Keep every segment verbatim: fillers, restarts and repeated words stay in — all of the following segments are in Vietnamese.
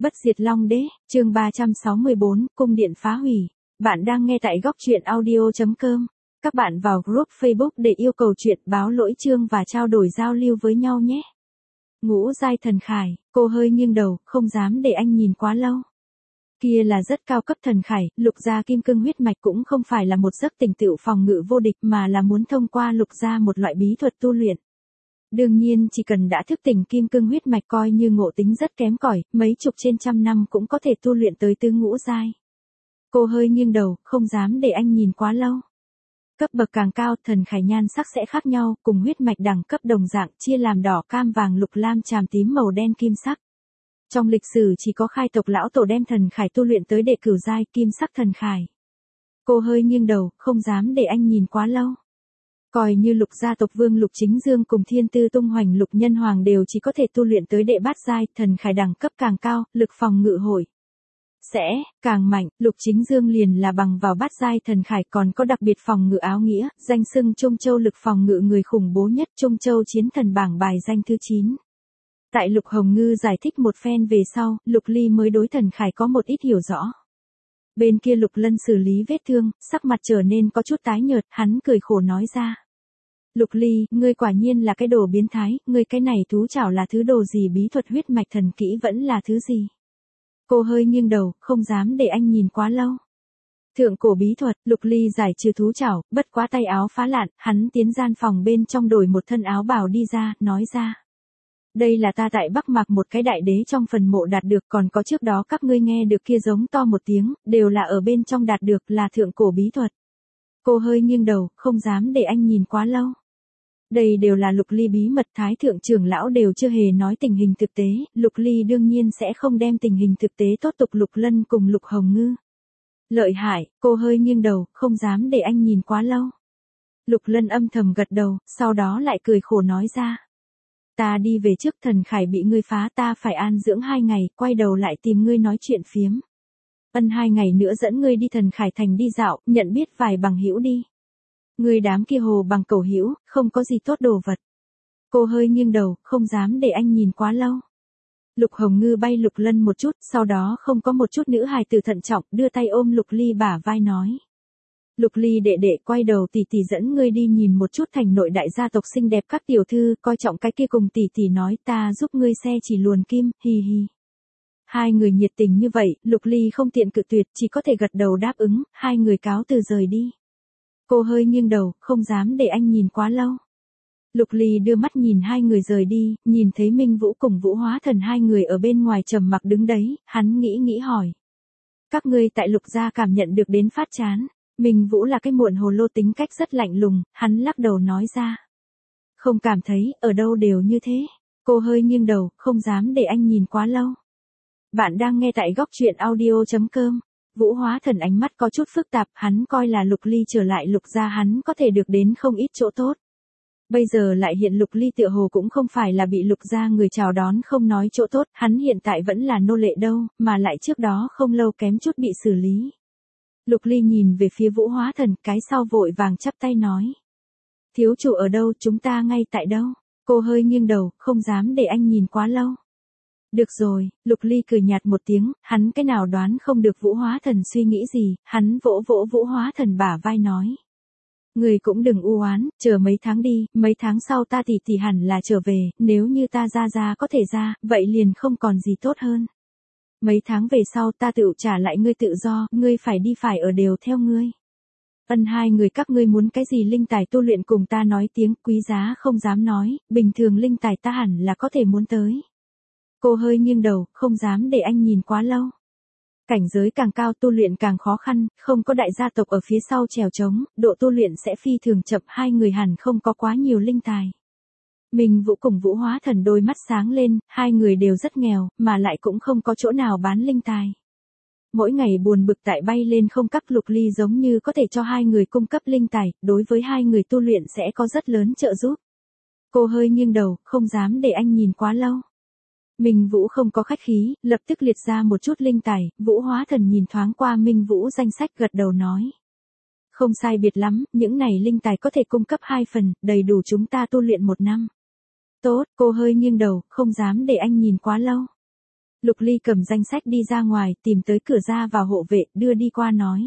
Bất diệt Long Đế, chương ba trăm sáu mươi bốn, cung điện phá hủy. Bạn đang nghe tại góc truyện audio chấm com. Các bạn vào group Facebook để yêu cầu chuyện báo lỗi chương và trao đổi giao lưu với nhau nhé. Ngũ giai thần khải, cô hơi nghiêng đầu, không dám để anh nhìn quá lâu. Kia là rất cao cấp thần khải, lục gia kim cương huyết mạch cũng không phải là một giấc tỉnh tựu phòng ngự vô địch mà là muốn thông qua lục gia một loại bí thuật tu luyện. Đương nhiên chỉ cần đã thức tỉnh kim cương huyết mạch coi như ngộ tính rất kém cỏi, mấy chục trên trăm năm cũng có thể tu luyện tới tứ ngũ giai. Cô hơi nghiêng đầu, không dám để anh nhìn quá lâu. Cấp bậc càng cao, thần khải nhan sắc sẽ khác nhau, cùng huyết mạch đẳng cấp đồng dạng, chia làm đỏ, cam, vàng, lục, lam, tràm, tím, màu đen, kim sắc. Trong lịch sử chỉ có khai tộc lão tổ đem thần khải tu luyện tới đệ cửu giai, kim sắc thần khải. Cô hơi nghiêng đầu, không dám để anh nhìn quá lâu. Coi như lục gia tộc vương Lục Chính Dương cùng thiên tư tung hoành Lục Nhân Hoàng đều chỉ có thể tu luyện tới đệ bát giai, thần khải đẳng cấp càng cao, lực phòng ngự hội sẽ càng mạnh. Lục Chính Dương liền là bằng vào bát giai thần khải, còn có đặc biệt phòng ngự áo nghĩa, danh xưng Trung Châu lực phòng ngự người khủng bố nhất, Trung Châu chiến thần bảng bài danh thứ chín. Tại Lục Hồng Ngư giải thích một phen về sau, Lục Ly mới đối thần khải có một ít hiểu rõ. Bên kia Lục Lân xử lý vết thương, sắc mặt trở nên có chút tái nhợt, hắn cười khổ nói ra. Lục Ly, ngươi quả nhiên là cái đồ biến thái, ngươi cái này thú chảo là thứ đồ gì, bí thuật huyết mạch thần kỹ vẫn là thứ gì? Cô hơi nghiêng đầu, không dám để anh nhìn quá lâu. Thượng cổ bí thuật, Lục Ly giải trừ thú chảo, bất quá tay áo phá lạn, hắn tiến gian phòng bên trong đổi một thân áo bào đi ra, nói ra. Đây là ta tại Bắc Mạc một cái đại đế trong phần mộ đạt được, còn có trước đó các ngươi nghe được kia giống to một tiếng, đều là ở bên trong đạt được, là thượng cổ bí thuật. Cô hơi nghiêng đầu, không dám để anh nhìn quá lâu. Đây đều là Lục Ly bí mật, thái thượng trưởng lão đều chưa hề nói tình hình thực tế, Lục Ly đương nhiên sẽ không đem tình hình thực tế tốt tục Lục Lân cùng Lục Hồng Ngư. Lợi hại, cô hơi nghiêng đầu, không dám để anh nhìn quá lâu. Lục Lân âm thầm gật đầu, sau đó lại cười khổ nói ra. Ta đi về trước, thần khải bị ngươi phá, ta phải an dưỡng hai ngày, quay đầu lại tìm ngươi nói chuyện phiếm. Ân hai ngày nữa dẫn ngươi đi thần khải thành đi dạo, nhận biết vài bằng hữu đi. Ngươi đám kia hồ bằng cầu hữu, không có gì tốt đồ vật. Cô hơi nghiêng đầu, không dám để anh nhìn quá lâu. Lục Hồng Ngư bay Lục Lân một chút, sau đó không có một chút nữ hài tử thận trọng, đưa tay ôm Lục Ly bả vai nói. Lục Ly đệ đệ, quay đầu tỷ tỷ dẫn ngươi đi nhìn một chút thành nội đại gia tộc xinh đẹp các tiểu thư, coi trọng cái kia cùng tỷ tỷ nói, ta giúp ngươi xe chỉ luồn kim, hi hi. Hai người nhiệt tình như vậy, Lục Ly không tiện cự tuyệt, chỉ có thể gật đầu đáp ứng, hai người cáo từ rời đi. Cô hơi nghiêng đầu, không dám để anh nhìn quá lâu. Lục Ly đưa mắt nhìn hai người rời đi, nhìn thấy Minh Vũ cùng Vũ Hóa Thần hai người ở bên ngoài trầm mặc đứng đấy, hắn nghĩ nghĩ hỏi. Các ngươi tại Lục gia cảm nhận được đến phát chán. Minh Vũ là cái muộn hồ lô, tính cách rất lạnh lùng, hắn lắc đầu nói ra. Không cảm thấy, ở đâu đều như thế. Cô hơi nghiêng đầu, không dám để anh nhìn quá lâu. Bạn đang nghe tại góc truyện audio chấm com. Vũ Hóa Thần ánh mắt có chút phức tạp, hắn coi là Lục Ly trở lại Lục gia hắn có thể được đến không ít chỗ tốt. Bây giờ lại hiện Lục Ly tựa hồ cũng không phải là bị Lục gia người chào đón không nói chỗ tốt, hắn hiện tại vẫn là nô lệ đâu, mà lại trước đó không lâu kém chút bị xử lý. Lục Ly nhìn về phía Vũ Hóa Thần, cái sau vội vàng chắp tay nói. Thiếu chủ ở đâu, chúng ta ngay tại đâu? Cô hơi nghiêng đầu, không dám để anh nhìn quá lâu. Được rồi, Lục Ly cười nhạt một tiếng, hắn cái nào đoán không được Vũ Hóa Thần suy nghĩ gì, hắn vỗ vỗ Vũ Hóa Thần bả vai nói. Người cũng đừng u oán, chờ mấy tháng đi, mấy tháng sau ta tỷ tỷ hẳn là trở về, nếu như ta ra ra có thể ra, vậy liền không còn gì tốt hơn. Mấy tháng về sau ta tự trả lại ngươi tự do, ngươi phải đi phải ở đều theo ngươi. Ân hai người các ngươi muốn cái gì linh tài tu luyện cùng ta nói tiếng, quý giá không dám nói, bình thường linh tài ta hẳn là có thể muốn tới. Cô hơi nghiêng đầu, không dám để anh nhìn quá lâu. Cảnh giới càng cao tu luyện càng khó khăn, không có đại gia tộc ở phía sau trèo trống, độ tu luyện sẽ phi thường chậm, hai người hẳn không có quá nhiều linh tài. Minh Vũ cùng Vũ Hóa Thần đôi mắt sáng lên, hai người đều rất nghèo, mà lại cũng không có chỗ nào bán linh tài. Mỗi ngày buồn bực tại bay lên không, các Lục Ly giống như có thể cho hai người cung cấp linh tài, đối với hai người tu luyện sẽ có rất lớn trợ giúp. Cô hơi nghiêng đầu, không dám để anh nhìn quá lâu. Minh Vũ không có khách khí, lập tức liệt ra một chút linh tài, Vũ Hóa Thần nhìn thoáng qua Minh Vũ danh sách gật đầu nói. Không sai biệt lắm, những này linh tài có thể cung cấp hai phần, đầy đủ chúng ta tu luyện một năm. Tốt, cô hơi nghiêng đầu, không dám để anh nhìn quá lâu. Lục Ly cầm danh sách đi ra ngoài, tìm tới cửa ra vào hộ vệ, đưa đi qua nói.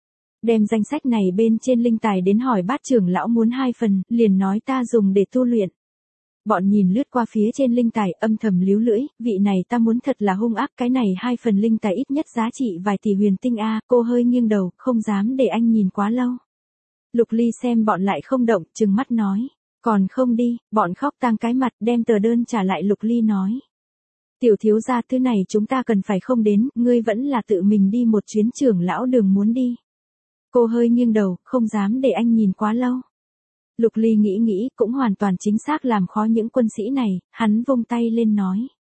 Đem danh sách này bên trên linh tài đến hỏi bát trưởng lão muốn hai phần, liền nói ta dùng để tu luyện. Bọn nhìn lướt qua phía trên linh tài, âm thầm líu lưỡi, vị này ta muốn thật là hung ác, cái này hai phần linh tài ít nhất giá trị vài tỷ huyền tinh a. Cô hơi nghiêng đầu, không dám để anh nhìn quá lâu. Lục Ly xem bọn lại không động, trừng mắt nói, còn không đi. Bọn khóc tang cái mặt, đem tờ đơn trả lại. Lục Ly nói, tiểu thiếu gia, thứ này chúng ta cần phải không đến, ngươi vẫn là tự mình đi một chuyến, trưởng lão đường muốn đi. Cô hơi nghiêng đầu, không dám để anh nhìn quá lâu. Lục Ly nghĩ nghĩ, cũng hoàn toàn chính xác làm khó những quân sĩ này, hắn vung tay lên nói.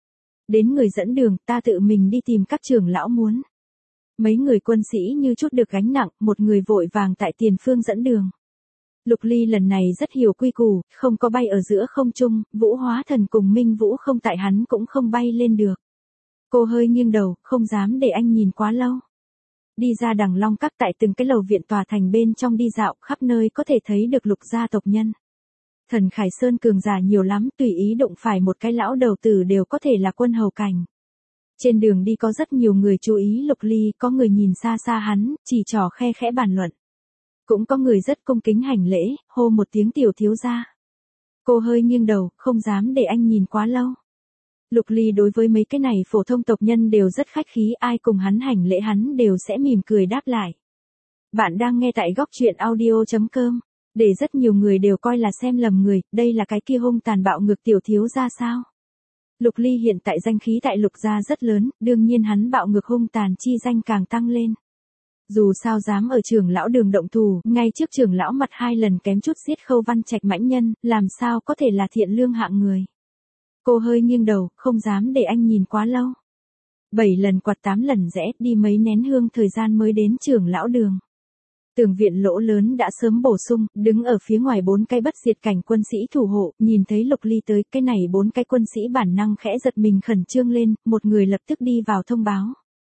Đến người dẫn đường, ta tự mình đi tìm các trưởng lão muốn. Mấy người quân sĩ như chút được gánh nặng, một người vội vàng tại tiền phương dẫn đường. Lục Ly lần này rất hiểu quy củ, không có bay ở giữa không trung, Vũ Hóa Thần cùng Minh Vũ không tại hắn cũng không bay lên được. Cô hơi nghiêng đầu, không dám để anh nhìn quá lâu. Đi ra đằng Long Các, tại từng cái lầu viện tòa thành bên trong đi dạo, khắp nơi có thể thấy được Lục gia tộc nhân. Thần Khải Sơn cường giả nhiều lắm, tùy ý đụng phải một cái lão đầu tử đều có thể là quân hầu cảnh. Trên đường đi có rất nhiều người chú ý Lục Ly, có người nhìn xa xa hắn, chỉ trò khe khẽ bàn luận. Cũng có người rất cung kính hành lễ, hô một tiếng tiểu thiếu gia. Cô hơi nghiêng đầu, không dám để anh nhìn quá lâu. Lục Ly đối với mấy cái này phổ thông tộc nhân đều rất khách khí, ai cùng hắn hành lễ hắn đều sẽ mỉm cười đáp lại. Bạn đang nghe tại góc truyện audio chấm com. Để rất nhiều người đều coi là xem lầm người, đây là cái kia hung tàn bạo ngược tiểu thiếu gia sao? Lục Ly hiện tại danh khí tại Lục gia rất lớn, đương nhiên hắn bạo ngược hung tàn chi danh càng tăng lên. Dù sao dám ở trưởng lão đường động thủ, ngay trước trưởng lão mặt hai lần kém chút giết Khâu Văn Trạch mãnh nhân, làm sao có thể là thiện lương hạng người. Cô hơi nghiêng đầu, không dám để anh nhìn quá lâu. Bảy lần quạt tám lần rẽ, đi mấy nén hương thời gian mới đến trưởng lão đường. Tường viện lỗ lớn đã sớm bổ sung, đứng ở phía ngoài bốn cái bất diệt cảnh quân sĩ thủ hộ, nhìn thấy Lục Ly tới, cái này bốn cái quân sĩ bản năng khẽ giật mình khẩn trương lên, một người lập tức đi vào thông báo.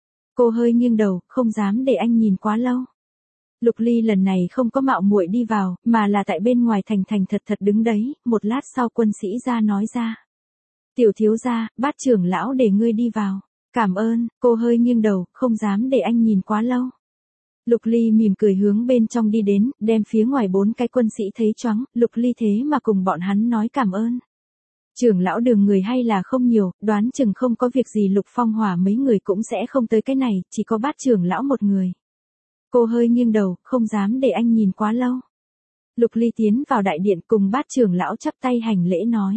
Cô hơi nghiêng đầu, không dám để anh nhìn quá lâu. Lục Ly lần này không có mạo muội đi vào, mà là tại bên ngoài thành thành thật thật đứng đấy, một lát sau quân sĩ ra nói ra. Tiểu thiếu gia, bát trưởng lão để ngươi đi vào. Cảm ơn. Cô hơi nghiêng đầu, không dám để anh nhìn quá lâu. Lục Ly mỉm cười hướng bên trong đi đến, đem phía ngoài bốn cái quân sĩ thấy choáng, Lục Ly thế mà cùng bọn hắn nói cảm ơn. Trưởng lão đường người hay là không nhiều, đoán chừng không có việc gì Lục Phong Hỏa mấy người cũng sẽ không tới cái này, chỉ có bát trưởng lão một người. Cô hơi nghiêng đầu, không dám để anh nhìn quá lâu. Lục Ly tiến vào đại điện cùng bát trưởng lão chắp tay hành lễ nói.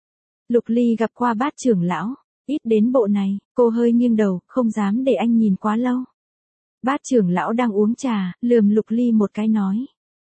Lục Ly gặp qua bát trưởng lão, ít đến bộ này, cô hơi nghiêng đầu, không dám để anh nhìn quá lâu. Bát trưởng lão đang uống trà, lườm Lục Ly một cái nói.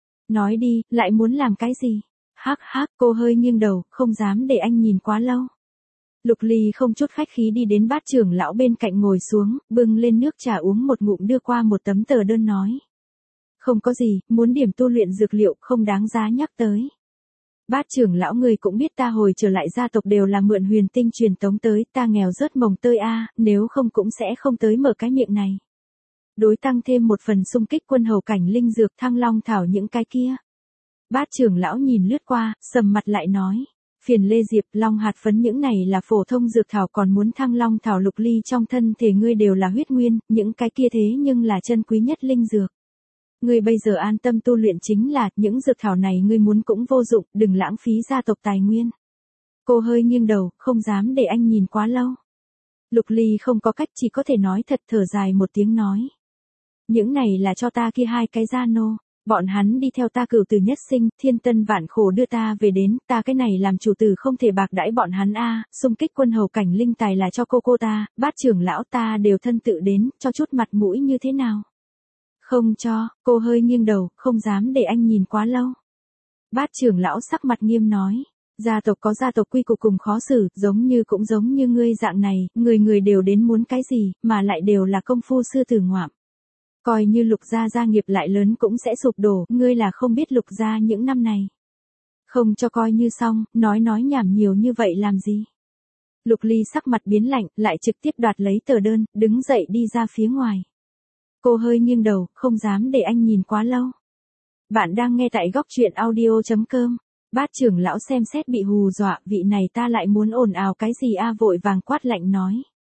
Nói đi, lại muốn làm cái gì? Hắc hắc, cô hơi nghiêng đầu, không dám để anh nhìn quá lâu. Lục Ly không chút khách khí đi đến bát trưởng lão bên cạnh ngồi xuống, bưng lên nước trà uống một ngụm đưa qua một tấm tờ đơn nói. Không có gì, muốn điểm tu luyện dược liệu, không đáng giá nhắc tới. Bát trưởng lão người cũng biết ta hồi trở lại gia tộc đều là mượn huyền tinh truyền tống tới, ta nghèo rớt mồng tơi a, nếu không cũng sẽ không tới mở cái miệng này. Đối tăng thêm một phần xung kích quân hầu cảnh linh dược thăng long thảo những cái kia. Bát trưởng lão nhìn lướt qua, sầm mặt lại nói. Phiền Lê Diệp, long hạt phấn những này là phổ thông dược thảo, còn muốn thăng long thảo. Lục Ly trong thân thể ngươi đều là huyết nguyên, những cái kia thế nhưng là chân quý nhất linh dược. Ngươi bây giờ an tâm tu luyện chính là, những dược thảo này ngươi muốn cũng vô dụng, đừng lãng phí gia tộc tài nguyên. Cô hơi nghiêng đầu, không dám để anh nhìn quá lâu. Lục Ly không có cách, chỉ có thể nói thật, thở dài một tiếng nói. Những này là cho ta kia hai cái gia nô, bọn hắn đi theo ta cửu tử nhất sinh, thiên tân vạn khổ đưa ta về đến, ta cái này làm chủ tử không thể bạc đãi bọn hắn a, xung kích quân hầu cảnh linh tài là cho cô cô ta, bát trưởng lão ta đều thân tự đến, cho chút mặt mũi như thế nào? Không cho. Cô hơi nghiêng đầu, không dám để anh nhìn quá lâu. Bát trưởng lão sắc mặt nghiêm nói. Gia tộc có gia tộc quy củ cùng khó xử, giống như cũng giống như ngươi dạng này, người người đều đến muốn cái gì, mà lại đều là công phu sư tử ngoạm. Coi như Lục gia gia nghiệp lại lớn cũng sẽ sụp đổ, ngươi là không biết Lục gia những năm này. Không cho coi như xong, nói nói nhảm nhiều như vậy làm gì. Lục Ly sắc mặt biến lạnh, lại trực tiếp đoạt lấy tờ đơn, đứng dậy đi ra phía ngoài. Cô hơi nghiêng đầu, không dám để anh nhìn quá lâu. Bạn đang nghe tại góc truyện audio chấm com. Bát trưởng lão xem xét bị hù dọa, vị này ta lại muốn ồn ào cái gì a, vội vàng quát lạnh nói.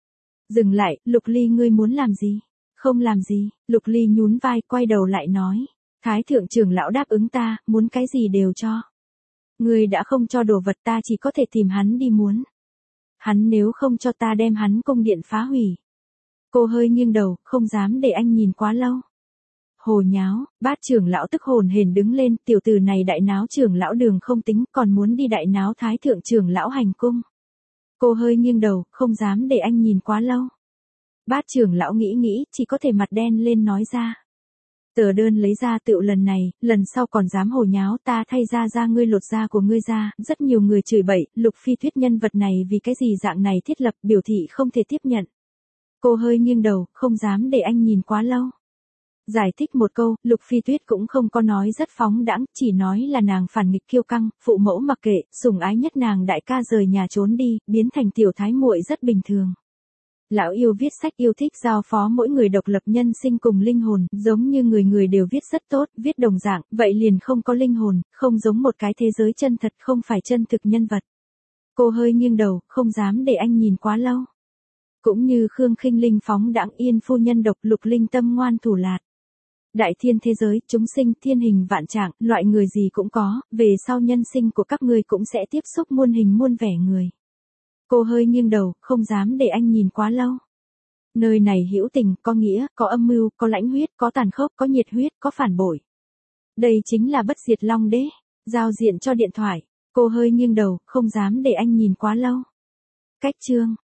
Dừng lại, Lục Ly ngươi muốn làm gì? Không làm gì, Lục Ly nhún vai quay đầu lại nói. Thái thượng trưởng lão đáp ứng ta, muốn cái gì đều cho. Ngươi đã không cho đồ vật ta chỉ có thể tìm hắn đi muốn. Hắn nếu không cho ta đem hắn cung điện phá hủy. Cô hơi nghiêng đầu, không dám để anh nhìn quá lâu. Hồ nháo, Bát trưởng lão tức hồn hển đứng lên, tiểu tử này đại náo trưởng lão đường không tính, còn muốn đi đại náo thái thượng trưởng lão hành cung. Cô hơi nghiêng đầu, không dám để anh nhìn quá lâu. Bát trưởng lão nghĩ nghĩ, chỉ có thể mặt đen lên nói ra. Tờ đơn lấy ra tựu lần này, lần sau còn dám hồ nháo ta thay ra ra ngươi lột da của ngươi ra, rất nhiều người chửi bậy, Lục Phi Tuyết nhân vật này vì cái gì dạng này thiết lập biểu thị không thể tiếp nhận. Cô hơi nghiêng đầu, không dám để anh nhìn quá lâu. Giải thích một câu, Lục Phi Tuyết cũng không có nói rất phóng đãng, chỉ nói là nàng phản nghịch kiêu căng, phụ mẫu mặc kệ, sủng ái nhất nàng đại ca rời nhà trốn đi, biến thành tiểu thái muội rất bình thường. Lão yêu viết sách yêu thích giao phó mỗi người độc lập nhân sinh cùng linh hồn, giống như người người đều viết rất tốt, viết đồng dạng, vậy liền không có linh hồn, không giống một cái thế giới chân thật, không phải chân thực nhân vật. Cô hơi nghiêng đầu, không dám để anh nhìn quá lâu. Cũng như Khương Khinh Linh phóng đãng yên phu nhân độc Lục Linh tâm ngoan thủ lạt. Đại thiên thế giới, chúng sinh thiên hình vạn trạng, loại người gì cũng có, về sau nhân sinh của các ngươi cũng sẽ tiếp xúc muôn hình muôn vẻ người. Cô hơi nghiêng đầu, không dám để anh nhìn quá lâu. Nơi này hữu tình, có nghĩa, có âm mưu, có lãnh huyết, có tàn khốc, có nhiệt huyết, có phản bội. Đây chính là bất diệt long đế. Giao diện cho điện thoại. Cô hơi nghiêng đầu, không dám để anh nhìn quá lâu. Cách chương.